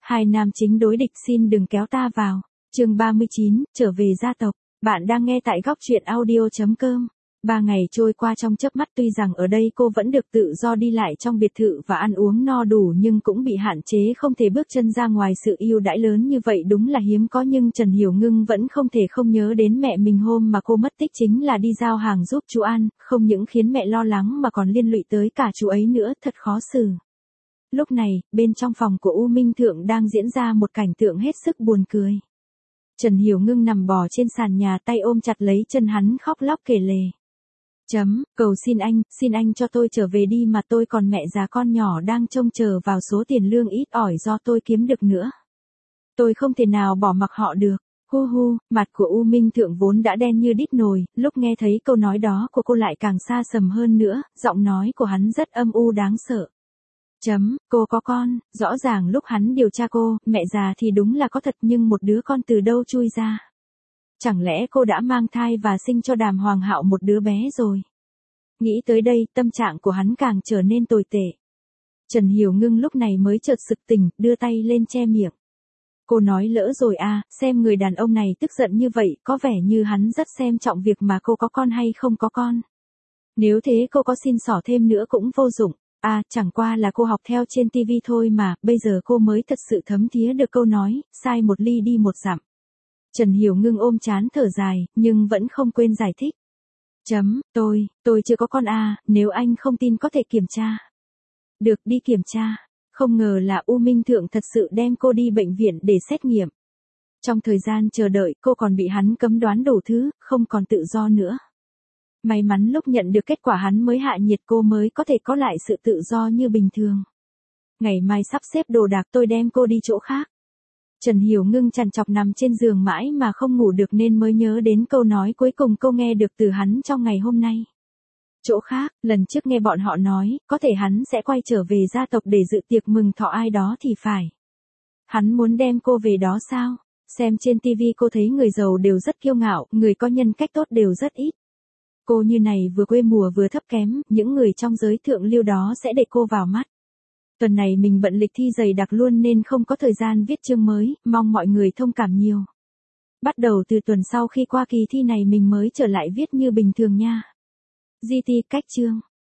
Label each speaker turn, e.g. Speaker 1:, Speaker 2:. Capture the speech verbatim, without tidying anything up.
Speaker 1: Hai nam chính đối địch xin đừng kéo ta vào. Chương ba mươi chín, trở về gia tộc. Bạn đang nghe tại góc truyện audio chấm com. Ba ngày trôi qua trong chớp mắt, tuy rằng ở đây cô vẫn được tự do đi lại trong biệt thự và ăn uống no đủ, nhưng cũng bị hạn chế không thể bước chân ra ngoài. Sự ưu đãi lớn như vậy đúng là hiếm có, nhưng Trần Hiểu Ngưng vẫn không thể không nhớ đến mẹ mình. Hôm mà cô mất tích chính là đi giao hàng giúp chú An, không những khiến mẹ lo lắng mà còn liên lụy tới cả chú ấy nữa, thật khó xử. Lúc này, bên trong phòng của U Minh Thượng đang diễn ra một cảnh tượng hết sức buồn cười. Trần Hiểu Ngưng nằm bò trên sàn nhà, tay ôm chặt lấy chân hắn, khóc lóc kể lể. Chấm, cầu xin anh, xin anh cho tôi trở về đi, mà tôi còn mẹ già con nhỏ đang trông chờ vào số tiền lương ít ỏi do tôi kiếm được nữa. Tôi không thể nào bỏ mặc họ được. Hu hu, mặt của U Minh Thượng vốn đã đen như đít nồi, lúc nghe thấy câu nói đó của cô lại càng xa sầm hơn nữa, giọng nói của hắn rất âm u đáng sợ. Chấm, cô có con, rõ ràng lúc hắn điều tra cô, mẹ già thì đúng là có thật, nhưng một đứa con từ đâu chui ra? Chẳng lẽ cô đã mang thai và sinh cho Đàm Hoàng Hạo một đứa bé rồi? Nghĩ tới đây, tâm trạng của hắn càng trở nên tồi tệ. Trần Hiểu Ngưng lúc này mới chợt sực tỉnh, đưa tay lên che miệng. Cô nói lỡ rồi à, xem người đàn ông này tức giận như vậy, có vẻ như hắn rất xem trọng việc mà cô có con hay không có con. Nếu thế cô có xin xỏ thêm nữa cũng vô dụng. À, chẳng qua là cô học theo trên tivi thôi mà, bây giờ cô mới thật sự thấm thía được câu nói, sai một ly đi một dặm. Trần Hiểu Ngưng ôm trán thở dài, nhưng vẫn không quên giải thích. Chấm, tôi, tôi chưa có con à, nếu anh không tin có thể kiểm tra. Được, đi kiểm tra. Không ngờ là U Minh Thượng thật sự đem cô đi bệnh viện để xét nghiệm. Trong thời gian chờ đợi, cô còn bị hắn cấm đoán đủ thứ, không còn tự do nữa. May mắn lúc nhận được kết quả hắn mới hạ nhiệt, cô mới có thể có lại sự tự do như bình thường. Ngày mai sắp xếp đồ đạc, tôi đem cô đi chỗ khác. Trần Hiểu Ngưng trằn trọc nằm trên giường mãi mà không ngủ được, nên mới nhớ đến câu nói cuối cùng cô nghe được từ hắn trong ngày hôm nay. Chỗ khác, lần trước nghe bọn họ nói, có thể hắn sẽ quay trở về gia tộc để dự tiệc mừng thọ ai đó thì phải. Hắn muốn đem cô về đó sao? Xem trên tivi cô thấy người giàu đều rất kiêu ngạo, người có nhân cách tốt đều rất ít. Cô như này vừa quê mùa vừa thấp kém, những người trong giới thượng lưu đó sẽ để cô vào mắt. Tuần này mình bận lịch thi dày đặc luôn nên không có thời gian viết chương mới, mong mọi người thông cảm nhiều. Bắt đầu từ tuần sau khi qua kỳ thi này mình mới trở lại viết như bình thường nha. giê tê cách chương.